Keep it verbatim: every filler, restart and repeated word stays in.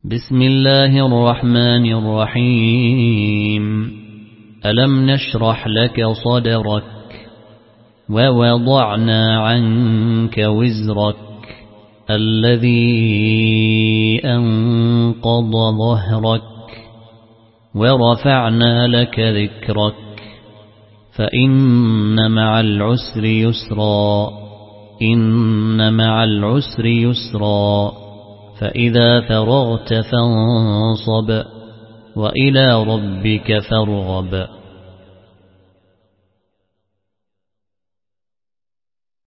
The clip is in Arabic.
بسم الله الرحمن الرحيم ألم نشرح لك صدرك ووضعنا عنك وزرك الذي أنقض ظهرك ورفعنا لك ذكرك فإن مع العسر يسرا إن مع العسر يسرا فإذا فرغت فانصب وإلى ربك فارغب.